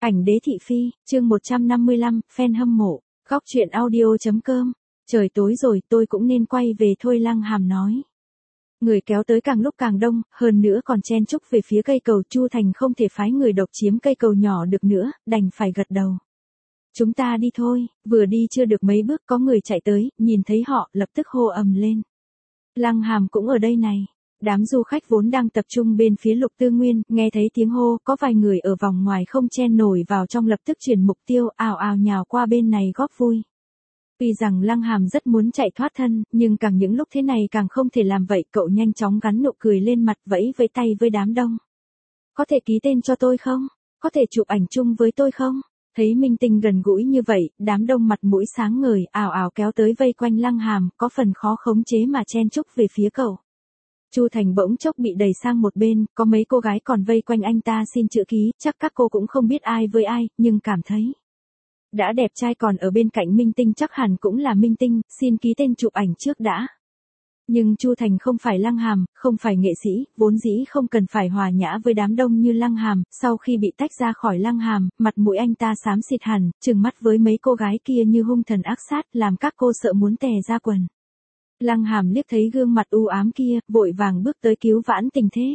Ảnh đế thị phi, chương 155, fan hâm mộ, góc truyện audio.com. Trời tối rồi, tôi cũng nên quay về thôi, Lăng Hàm nói. Người kéo tới càng lúc càng đông, hơn nữa còn chen chúc về phía cây cầu. Chu Thành không thể phái người độc chiếm cây cầu nhỏ được nữa, đành phải gật đầu. Chúng ta đi thôi. Vừa đi chưa được mấy bước có người chạy tới, nhìn thấy họ, lập tức hô ầm lên. Lăng Hàm cũng ở đây này. Đám du khách vốn đang tập trung bên phía Lục Tư Nguyên, nghe thấy tiếng hô, có vài người ở vòng ngoài không chen nổi vào trong lập tức chuyển mục tiêu, ào ào nhào qua bên này góp vui. Tuy rằng Lăng Hàm rất muốn chạy thoát thân, nhưng càng những lúc thế này càng không thể làm vậy, cậu nhanh chóng gắn nụ cười lên mặt, vẫy với tay với đám đông. Có thể ký tên cho tôi không? Có thể chụp ảnh chung với tôi không? Thấy minh tinh gần gũi như vậy, đám đông mặt mũi sáng ngời, ào ào kéo tới vây quanh Lăng Hàm, có phần khó khống chế mà chen chúc về phía cậu. Chu Thành bỗng chốc bị đẩy sang một bên, có mấy cô gái còn vây quanh anh ta xin chữ ký, chắc các cô cũng không biết ai với ai, nhưng cảm thấy đã đẹp trai còn ở bên cạnh minh tinh chắc hẳn cũng là minh tinh, xin ký tên chụp ảnh trước đã. Nhưng Chu Thành không phải Lăng Hàm, không phải nghệ sĩ, vốn dĩ không cần phải hòa nhã với đám đông như Lăng Hàm, sau khi bị tách ra khỏi Lăng Hàm, mặt mũi anh ta xám xịt hẳn, trừng mắt với mấy cô gái kia như hung thần ác sát, làm các cô sợ muốn tè ra quần. Lăng Hàm liếc thấy gương mặt u ám kia, vội vàng bước tới cứu vãn tình thế.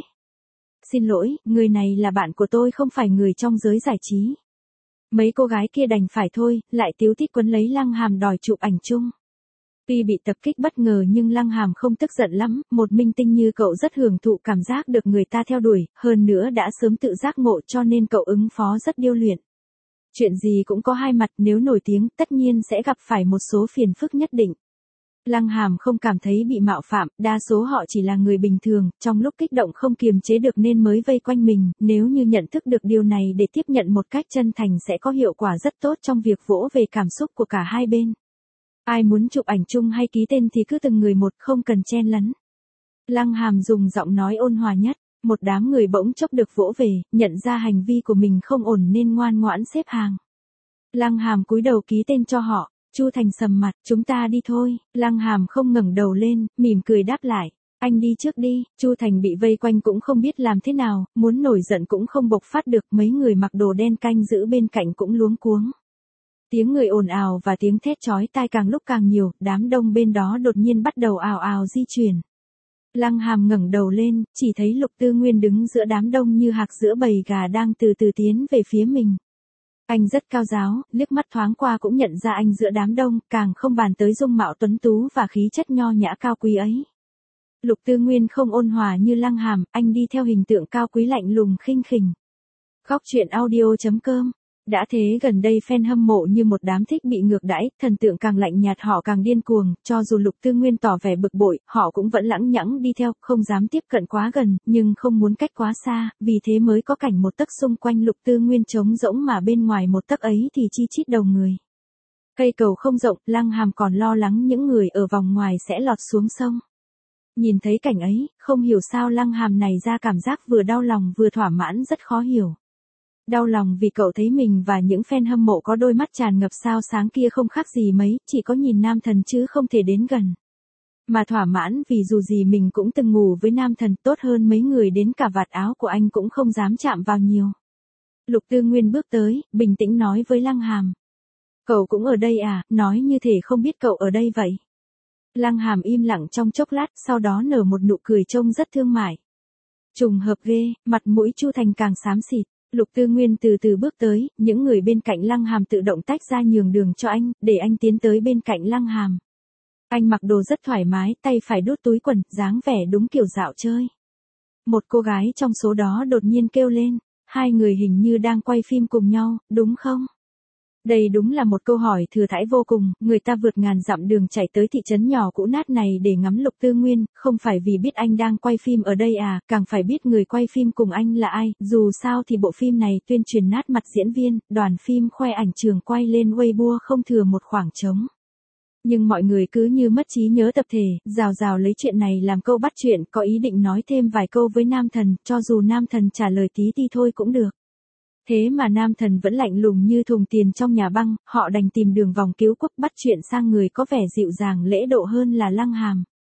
Xin lỗi, người này là bạn của tôi không phải người trong giới giải trí. Mấy cô gái kia đành phải thôi, lại tíu tít quấn lấy Lăng Hàm đòi chụp ảnh chung. Tuy bị tập kích bất ngờ nhưng Lăng Hàm không tức giận lắm, một minh tinh như cậu rất hưởng thụ cảm giác được người ta theo đuổi, hơn nữa đã sớm tự giác ngộ cho nên cậu ứng phó rất điêu luyện. Chuyện gì cũng có hai mặt, nếu nổi tiếng tất nhiên sẽ gặp phải một số phiền phức nhất định. Lăng Hàm không cảm thấy bị mạo phạm, đa số họ chỉ là người bình thường, trong lúc kích động không kiềm chế được nên mới vây quanh mình, nếu như nhận thức được điều này để tiếp nhận một cách chân thành sẽ có hiệu quả rất tốt trong việc vỗ về cảm xúc của cả hai bên. Ai muốn chụp ảnh chung hay ký tên thì cứ từng người một, không cần chen lấn. Lăng Hàm dùng giọng nói ôn hòa nhất, một đám người bỗng chốc được vỗ về, nhận ra hành vi của mình không ổn nên ngoan ngoãn xếp hàng. Lăng Hàm cúi đầu ký tên cho họ. Chu Thành sầm mặt, chúng ta đi thôi. Lăng Hàm không ngẩng đầu lên, mỉm cười đáp lại. Anh đi trước đi. Chu Thành bị vây quanh cũng không biết làm thế nào, muốn nổi giận cũng không bộc phát được, mấy người mặc đồ đen canh giữ bên cạnh cũng luống cuống. Tiếng người ồn ào và tiếng thét chói tai càng lúc càng nhiều, đám đông bên đó đột nhiên bắt đầu ào ào di chuyển. Lăng Hàm ngẩng đầu lên, chỉ thấy Lục Tư Nguyên đứng giữa đám đông như hạc giữa bầy gà đang từ từ tiến về phía mình. Anh rất cao giáo, liếc mắt thoáng qua cũng nhận ra anh giữa đám đông, càng không bàn tới dung mạo tuấn tú và khí chất nho nhã cao quý ấy. Lục Tư Nguyên không ôn hòa như Lăng Hàm, anh đi theo hình tượng cao quý lạnh lùng khinh khỉnh. Góc truyện audio.com. Đã thế gần đây fan hâm mộ như một đám thích bị ngược đãi, thần tượng càng lạnh nhạt họ càng điên cuồng, cho dù Lục Tư Nguyên tỏ vẻ bực bội, họ cũng vẫn lẳng nhẳng đi theo, không dám tiếp cận quá gần, nhưng không muốn cách quá xa, vì thế mới có cảnh một tấc xung quanh Lục Tư Nguyên trống rỗng mà bên ngoài một tấc ấy thì chi chít đầu người. Cây cầu không rộng, Lăng Hàm còn lo lắng những người ở vòng ngoài sẽ lọt xuống sông. Nhìn thấy cảnh ấy, không hiểu sao Lăng Hàm này ra cảm giác vừa đau lòng vừa thỏa mãn rất khó hiểu. Đau lòng vì cậu thấy mình và những fan hâm mộ có đôi mắt tràn ngập sao sáng kia không khác gì mấy, chỉ có nhìn nam thần chứ không thể đến gần. Mà thỏa mãn vì dù gì mình cũng từng ngủ với nam thần, tốt hơn mấy người đến cả vạt áo của anh cũng không dám chạm vào nhiều. Lục Tư Nguyên bước tới, bình tĩnh nói với Lăng Hàm. Cậu cũng ở đây à, nói như thể không biết cậu ở đây vậy. Lăng Hàm im lặng trong chốc lát, sau đó nở một nụ cười trông rất thương mại. Trùng hợp ghê, mặt mũi Chu Thành càng xám xịt. Lục Tư Nguyên từ từ bước tới, những người bên cạnh Lăng Hàm tự động tách ra nhường đường cho anh, để anh tiến tới bên cạnh Lăng Hàm. Anh mặc đồ rất thoải mái, tay phải đút túi quần, dáng vẻ đúng kiểu dạo chơi. Một cô gái trong số đó đột nhiên kêu lên, hai người hình như đang quay phim cùng nhau, đúng không? Đây đúng là một câu hỏi thừa thãi vô cùng, người ta vượt ngàn dặm đường chạy tới thị trấn nhỏ cũ nát này để ngắm Lục Tư Nguyên, không phải vì biết anh đang quay phim ở đây à, càng phải biết người quay phim cùng anh là ai, dù sao thì bộ phim này tuyên truyền nát mặt diễn viên, đoàn phim khoe ảnh trường quay lên Weibo không thừa một khoảng trống. Nhưng mọi người cứ như mất trí nhớ tập thể, rào rào lấy chuyện này làm câu bắt chuyện, có ý định nói thêm vài câu với nam thần, cho dù nam thần trả lời tí ti thôi cũng được. Thế mà nam thần vẫn lạnh lùng như thùng tiền trong nhà băng, họ đành tìm đường vòng cứu quốc bắt chuyện sang người có vẻ dịu dàng lễ độ hơn là Lăng Hàm.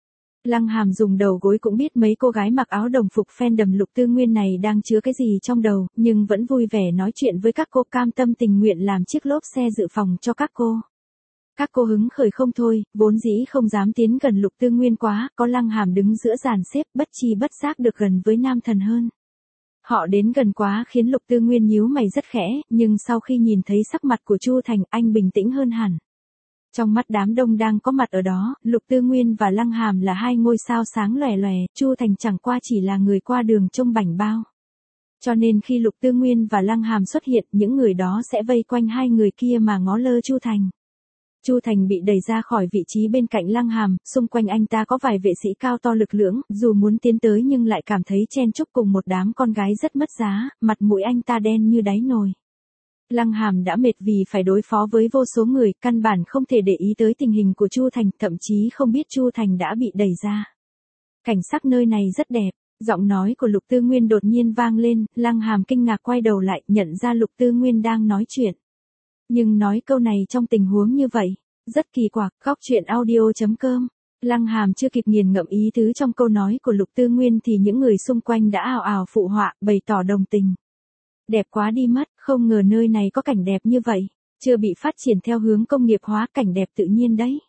Lăng Hàm dùng đầu gối cũng biết mấy cô gái mặc áo đồng phục fandom Lục Tư Nguyên này đang chứa cái gì trong đầu, nhưng vẫn vui vẻ nói chuyện với các cô, cam tâm tình nguyện làm chiếc lốp xe dự phòng cho các cô. Các cô hứng khởi không thôi, vốn dĩ không dám tiến gần Lục Tư Nguyên quá, có Lăng Hàm đứng giữa dàn xếp, bất chi bất giác được gần với nam thần hơn. Họ đến gần quá khiến Lục Tư Nguyên nhíu mày rất khẽ, nhưng sau khi nhìn thấy sắc mặt của Chu Thành, anh bình tĩnh hơn hẳn. Trong mắt đám đông đang có mặt ở đó, Lục Tư Nguyên và Lăng Hàm là hai ngôi sao sáng lòe lòe, Chu Thành chẳng qua chỉ là người qua đường trông bảnh bao. Cho nên khi Lục Tư Nguyên và Lăng Hàm xuất hiện, những người đó sẽ vây quanh hai người kia mà ngó lơ Chu Thành. Chu Thành bị đẩy ra khỏi vị trí bên cạnh Lăng Hàm, xung quanh anh ta có vài vệ sĩ cao to lực lưỡng, dù muốn tiến tới nhưng lại cảm thấy chen chúc cùng một đám con gái rất mất giá, mặt mũi anh ta đen như đáy nồi. Lăng Hàm đã mệt vì phải đối phó với vô số người, căn bản không thể để ý tới tình hình của Chu Thành, thậm chí không biết Chu Thành đã bị đẩy ra. Cảnh sắc nơi này rất đẹp, giọng nói của Lục Tư Nguyên đột nhiên vang lên, Lăng Hàm kinh ngạc quay đầu lại, nhận ra Lục Tư Nguyên đang nói chuyện. Nhưng nói câu này trong tình huống như vậy, rất kỳ quặc. Góc truyện audio.com. Lăng Hàm chưa kịp nghiền ngẫm ý tứ trong câu nói của Lục Tư Nguyên thì những người xung quanh đã ào ào phụ họa, bày tỏ đồng tình. Đẹp quá đi mất, không ngờ nơi này có cảnh đẹp như vậy, chưa bị phát triển theo hướng công nghiệp hóa, cảnh đẹp tự nhiên đấy.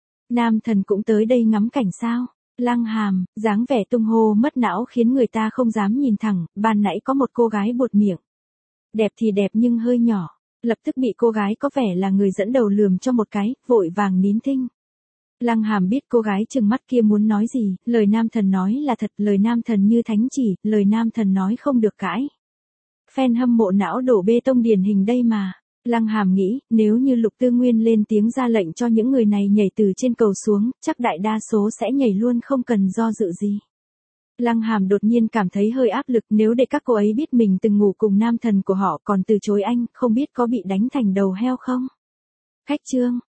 Nam thần cũng tới đây ngắm cảnh sao? Lăng Hàm, dáng vẻ tung hô mất não khiến người ta không dám nhìn thẳng, ban nãy có một cô gái buột miệng. Đẹp thì đẹp nhưng hơi nhỏ. Lập tức bị cô gái có vẻ là người dẫn đầu lườm cho một cái, vội vàng nín thinh. Lăng Hàm biết cô gái trừng mắt kia muốn nói gì, lời nam thần nói là thật, lời nam thần như thánh chỉ, lời nam thần nói không được cãi. Fan hâm mộ não đổ bê tông điển hình đây mà. Lăng Hàm nghĩ, nếu như Lục Tư Nguyên lên tiếng ra lệnh cho những người này nhảy từ trên cầu xuống, chắc đại đa số sẽ nhảy luôn không cần do dự gì. Lăng Hàm đột nhiên cảm thấy hơi áp lực, nếu để các cô ấy biết mình từng ngủ cùng nam thần của họ còn từ chối anh, không biết có bị đánh thành đầu heo không? Khách chương.